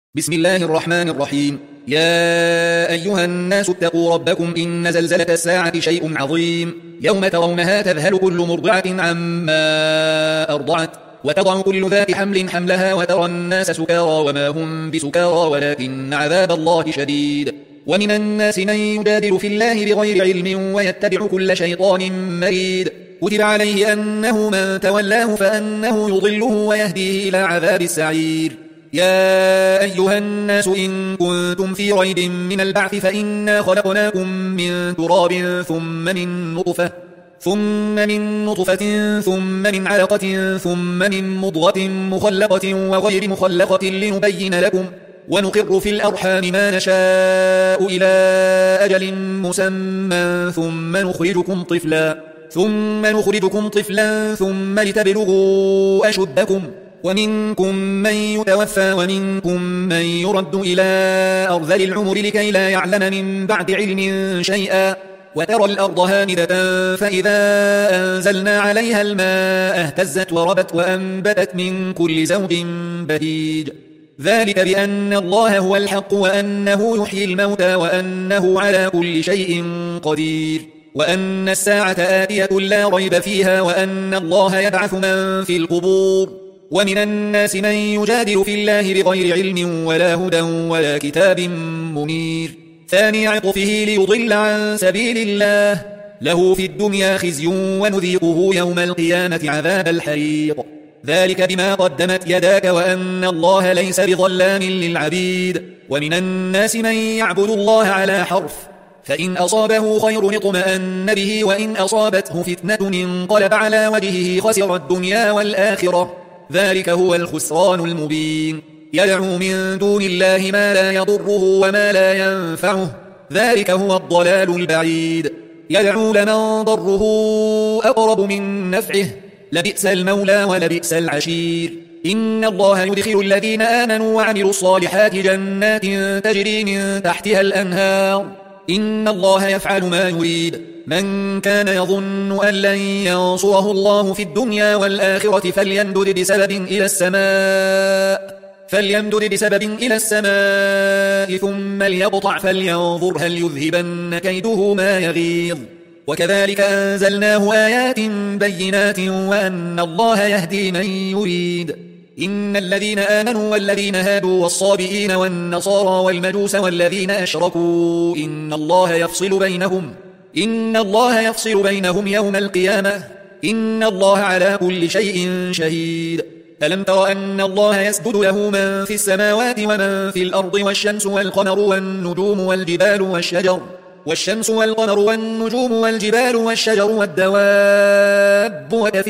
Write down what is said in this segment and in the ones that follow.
بسم الله الرحمن الرحيم. يا أيها الناس اتقوا ربكم إن زلزلة الساعة شيء عظيم، يوم ترونها تذهل كل مرضعة عما أرضعت وتضع كل ذات حمل حملها وترى الناس سكارى وما هم بسكارى ولكن عذاب الله شديد. ومن الناس من يجادل في الله بغير علم ويتبع كل شيطان مريد، كتب عليه أنه من تولاه فأنه يضله ويهديه إلى عذاب السعير. يا أيها الناس إن كنتم في ريب من البعث فإنا خلقناكم من تراب ثم من نطفة ثم من علقة ثم من مضغة مخلقة وغير مخلقة لنبين لكم، ونقر في الأرحام ما نشاء إلى أجل مسمى ثم نخرجكم طفلا ثم لتبلغوا أشدكم، ومنكم من يتوفى ومنكم من يرد إلى أرذل العمر لكي لا يعلم من بعد علم شيئا. وترى الأرض هامدة فإذا أنزلنا عليها الماء اهتزت وربت وأنبتت من كل زوج بهيج، ذلك بأن الله هو الحق وأنه يحيي الموتى وأنه على كل شيء قدير، وأن الساعة آتية لا ريب فيها وأن الله يبعث من في القبور. ومن الناس من يجادل في الله بغير علم ولا هدى ولا كتاب منير، ثاني عطفه ليضل عن سبيل الله، له في الدنيا خزي ونذيقه يوم القيامة عذاب الحريق، ذلك بما قدمت يداك وأن الله ليس بظلام للعبيد. ومن الناس من يعبد الله على حرف، فإن أصابه خير اطمأن به وإن أصابته فتنة انقلب على وجهه خسر الدنيا والآخرة، ذلك هو الخسران المبين. يدعو من دون الله ما لا يضره وما لا ينفعه، ذلك هو الضلال البعيد. يدعو لمن ضره أقرب من نفعه، لبئس المولى ولبئس العشير. إن الله يدخل الذين آمنوا وعملوا الصالحات جنات تجري من تحتها الأنهار، إن الله يفعل ما يريد. من كان يظن أن لن ينصره الله في الدنيا والآخرة فليمدد بسبب إلى السماء ثم ليقطع فلينظر هل يذهبن كيده ما يغيظ. وكذلك أنزلناه آيات بينات وأن الله يهدي من يريد. إن الذين آمنوا والذين هادوا والصابئين والنصارى والمجوس والذين أشركوا إن الله يفصل بينهم يوم القيامة، إن الله على كل شيء شهيد. ألم تر أن الله يسجد له من في السماوات ومن في الأرض والشمس والقمر والجبال والشجر والدواب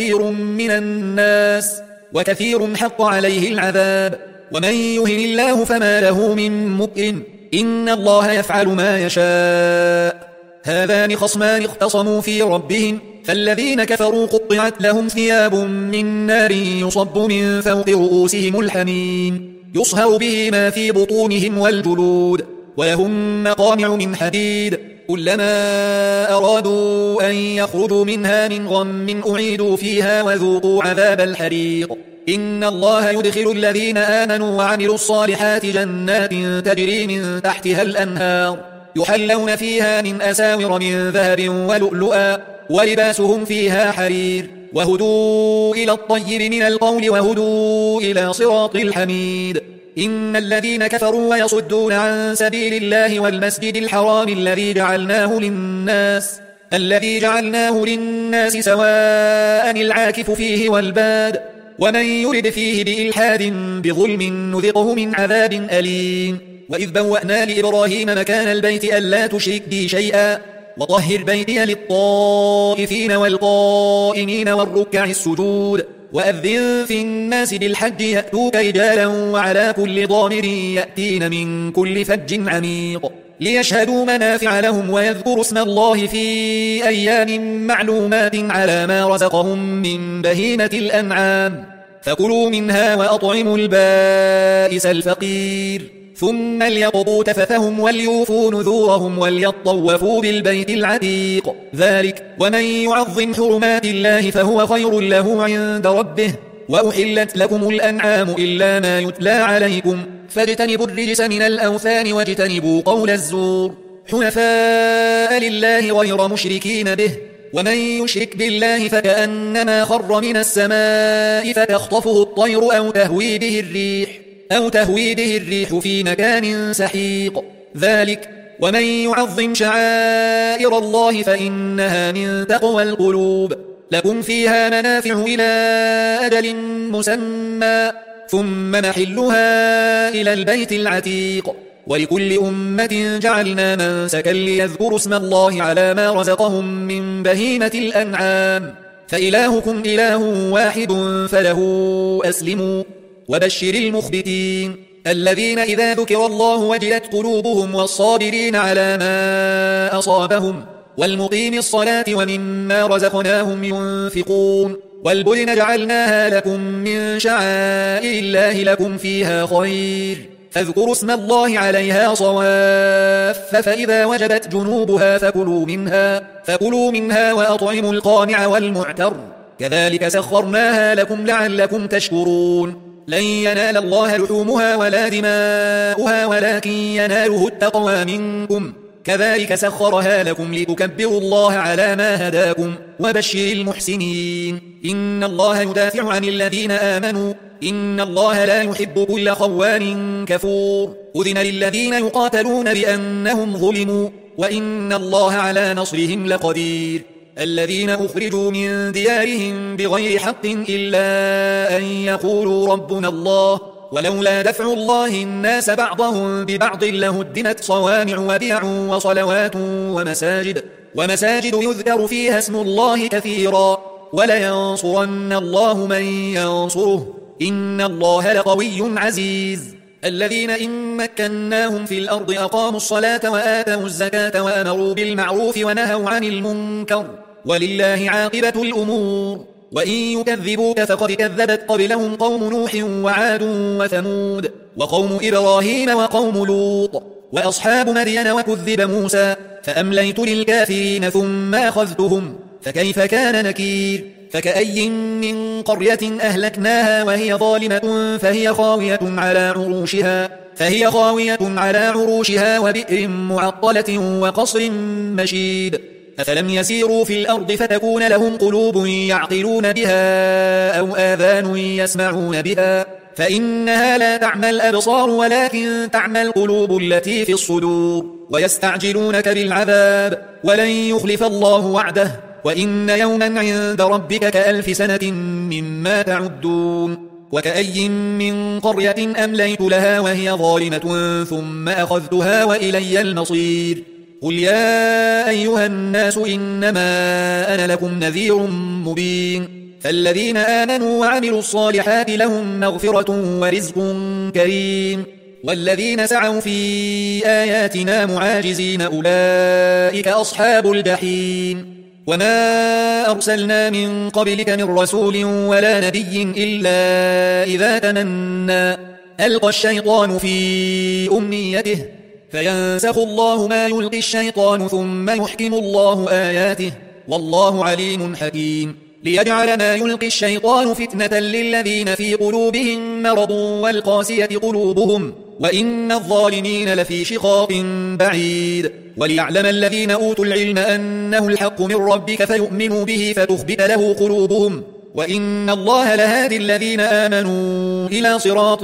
وكثير حق عليه العذاب، ومن يهن الله فما له من مكرم، إن الله يفعل ما يشاء. هذان خصمان اختصموا في ربهم، فالذين كفروا قطعت لهم ثياب من نار يصب من فوق رؤوسهم الحميم، يصهر به ما في بطونهم والجلود، ولهم مقامع من حديد، كلما أرادوا أن يخرجوا منها من غم أعيدوا فيها وذوقوا عذاب الحريق. إن الله يدخل الذين آمنوا وعملوا الصالحات جنات تجري من تحتها الأنهار، يحلون فيها من أساور من ذهب ولؤلؤا، ولباسهم فيها حرير، وهدوا إلى الطيب من القول وهدوا إلى صراط الحميد. إن الذين كفروا ويصدون عن سبيل الله والمسجد الحرام الذي جعلناه للناس سواء العاكف فيه والباد، ومن يرد فيه بإلحاد بظلم نذقه من عذاب أليم. وإذ بوأنا لإبراهيم مكان البيت ألا تشرك بي شيئا وطهر بيتي للطائفين والقائمين والركع السجود، وأذن في الناس بالحج يأتوك رجالا وعلى كل ضامر يأتين من كل فج عميق، ليشهدوا منافع لهم ويذكروا اسم الله في أيام معلومات على ما رزقهم من بهيمة الأنعام، فكلوا منها وأطعموا البائس الفقير، ثم ليقضوا تفثهم وليوفوا نذورهم وليطوفوا بالبيت العتيق، ذلك ومن يعظم حرمات الله فهو خير له عند ربه. وأحلت لكم الأنعام إلا ما يتلى عليكم، فاجتنبوا الرجس من الأوثان واجتنبوا قول الزور حنفاء لله غير مشركين به ومن يشرك بالله فكأنما خر من السماء فتخطفه الطير أو تهوي به الريح في مكان سحيق ذلك ومن يعظم شعائر الله فإنها من تقوى القلوب لكم فيها منافع إلى أجل مسمى ثم محلها إلى البيت العتيق ولكل أمة جعلنا منسكا ليذكروا اسم الله على ما رزقهم من بهيمة الأنعام فإلهكم إله واحد فله أسلموا وبشر المخبتين الذين إذا ذكر الله وجلت قلوبهم والصابرين على ما أصابهم والمقيم الصلاة ومما رزقناهم ينفقون والبدن جعلناها لكم من شعائر الله لكم فيها خير فاذكروا اسم الله عليها صواف فإذا وجبت جنوبها فكلوا منها وأطعموا القانع والمعتر كذلك سخرناها لكم لعلكم تشكرون لن ينال الله لحومها ولا دماؤها ولكن يناله التقوى منكم كذلك سخرها لكم لتكبروا الله على ما هداكم وبشر المحسنين إن الله يدافع عن الذين آمنوا إن الله لا يحب كل خوان كفور أذن للذين يقاتلون بأنهم ظلموا وإن الله على نصرهم لقدير الذين أخرجوا من ديارهم بغير حق إلا أن يقولوا ربنا الله ولولا دفع الله الناس بعضهم ببعض لهدمت صوامع وبيع وصلوات ومساجد يذكر فيها اسم الله كثيرا ولينصرن الله من ينصره إن الله لقوي عزيز الذين إن مكناهم في الأرض أقاموا الصلاة وآتوا الزكاة وأمروا بالمعروف ونهوا عن المنكر ولله عاقبة الأمور وإن يكذبوك فقد كذبت قبلهم قوم نوح وعاد وثمود وقوم إبراهيم وقوم لوط وأصحاب مدين وكذب موسى فأمليت للكافرين ثم أخذتهم فكيف كان نكير فكأي من قرية أهلكناها وهي ظالمة فهي خاوية على عروشها وبئر معطلة وقصر مشيد أفلم يسيروا في الأرض فتكون لهم قلوب يعقلون بها أو آذان يسمعون بها فإنها لا تعمى الأبصار ولكن تعمى القلوب التي في الصدور ويستعجلونك بالعذاب ولن يخلف الله وعده وإن يوما عند ربك كألف سنة مما تعدون وكأي من قرية أمليت لها وهي ظالمة ثم أخذتها وإلي المصير قل يا أيها الناس إنما أنا لكم نذير مبين فالذين آمنوا وعملوا الصالحات لهم مغفرة ورزق كريم والذين سعوا في آياتنا معاجزين أولئك أصحاب الجحيم وما أرسلنا من قبلك من رسول ولا نبي إلا إذا تمنى ألقى الشيطان في أمنيته فينسخ الله ما يلقي الشيطان ثم يحكم الله آياته والله عليم حكيم ليجعل ما يلقي الشيطان فتنة للذين في قلوبهم مرض والقاسية قلوبهم وإن الظالمين لفي شقاق بعيد وليعلم الذين أوتوا العلم أنه الحق من ربك فيؤمنوا به فتخبت له قلوبهم وإن الله لهادي الذين آمنوا إلى صراط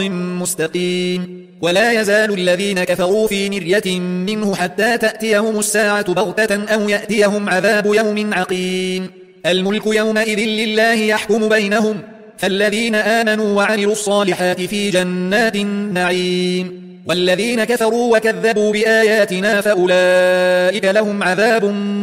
مستقيم ولا يزال الذين كفروا في مرية منه حتى تأتيهم الساعة بغتة أو يأتيهم عذاب يوم عقيم الملك يومئذ لله يحكم بينهم فالذين آمنوا وعملوا الصالحات في جنات النعيم والذين كفروا وكذبوا بآياتنا فأولئك لهم عذاب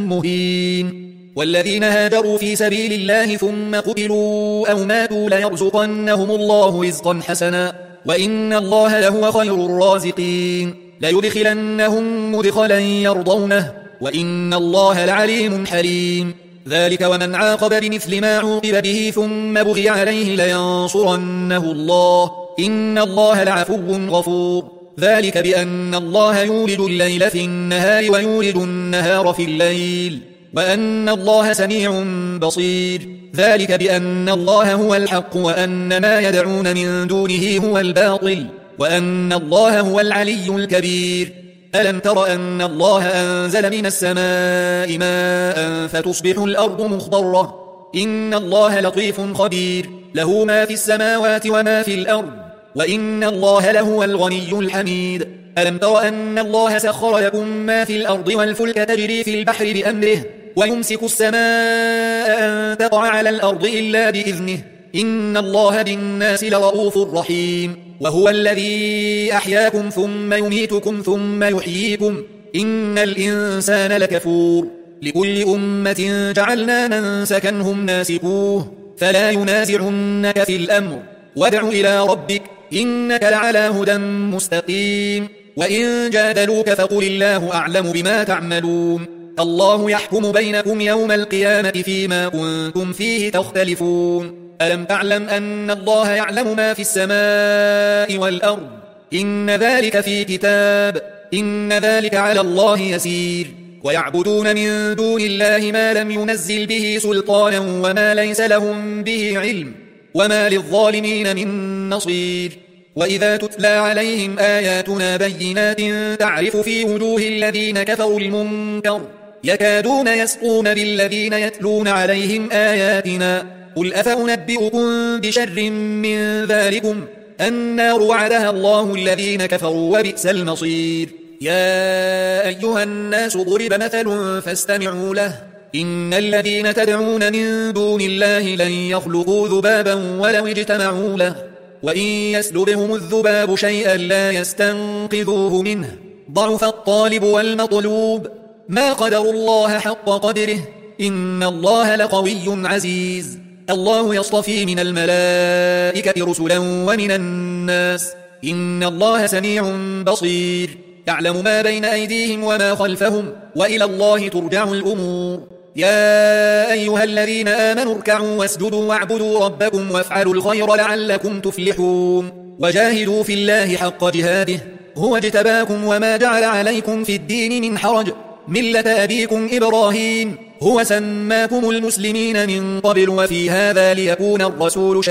مهين والذين هاجروا في سبيل الله ثم قتلوا أو ماتوا ليرزقنهم الله رزقا حسنا وإن الله لهو خير الرازقين ليدخلنهم مدخلا يرضونه وإن الله لعليم حليم ذلك ومن عاقب بمثل ما عوقب به ثم بغي عليه لينصرنه الله إن الله لعفو غفور ذلك بأن الله يولد الليل في النهار ويولد النهار في الليل وأن الله سميع بصير ذلك بأن الله هو الحق وأن ما يدعون من دونه هو الباطل وأن الله هو العلي الكبير. ألم تر أن الله أنزل من السماء ماء فتصبح الأرض مخضرة؟ إن الله لطيف خبير، له ما في السماوات وما في الأرض، وإن الله لهو الغني الحميد. ألم تر أن الله سخر لكم ما في الأرض والفلك تجري في البحر بأمره، ويمسك السماء أن تقع على الأرض إلا بإذنه، إن الله بالناس لرؤوف رحيم. وهو الذي أحياكم ثم يميتكم ثم يحييكم، إن الإنسان لكفور. لكل أمة جعلنا منسكا هم ناسكوه، فلا ينازعنك في الأمر، وادع إلى ربك إنك لعلى هدى مستقيم. وإن جادلوك فقل الله أعلم بما تعملون، الله يحكم بينكم يوم القيامة فيما كنتم فيه تختلفون. ألم تعلم أن الله يعلم ما في السماء والأرض؟ إن ذلك في كتاب، إن ذلك على الله يسير. ويعبدون من دون الله ما لم ينزل به سلطانا وما ليس لهم به علم، وما للظالمين من نصير. وإذا تتلى عليهم آياتنا بينات تعرف في وجوه الذين كفروا المنكر، يكادون يسقون بالذين يتلون عليهم آياتنا. قل أفأنبئكم بشر من ذلكم النار وعدها الله الذين كفروا وبئس المصير. يا أيها الناس ضرب مثل فاستمعوا له، إن الذين تدعون من دون الله لن يخلقوا ذبابا ولو اجتمعوا له، وإن يسلبهم الذباب شيئا لا يستنقذوه منه، ضعف الطالب والمطلوب. ما قدروا الله حق قدره، إن الله لقوي عزيز. الله يصطفي من الملائكة رسلا ومن الناس، إن الله سميع بصير، يعلم ما بين أيديهم وما خلفهم، وإلى الله ترجع الأمور. يا أيها الذين آمنوا اركعوا واسجدوا واعبدوا ربكم وافعلوا الخير لعلكم تفلحون. وجاهدوا في الله حق جهاده، هو اجتباكم وما جعل عليكم في الدين من حرج، ملة أبيكم إبراهيم، هو سماكم المسلمين من قبل وفي هذا ليكون الرسول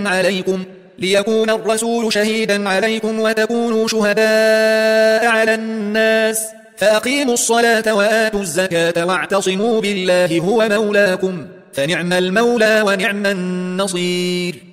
شهيدا عليكم وتكونوا شهداء على الناس. فأقيموا الصلاة وآتوا الزكاة واعتصموا بالله هو مولاكم، فنعم المولى ونعم النصير.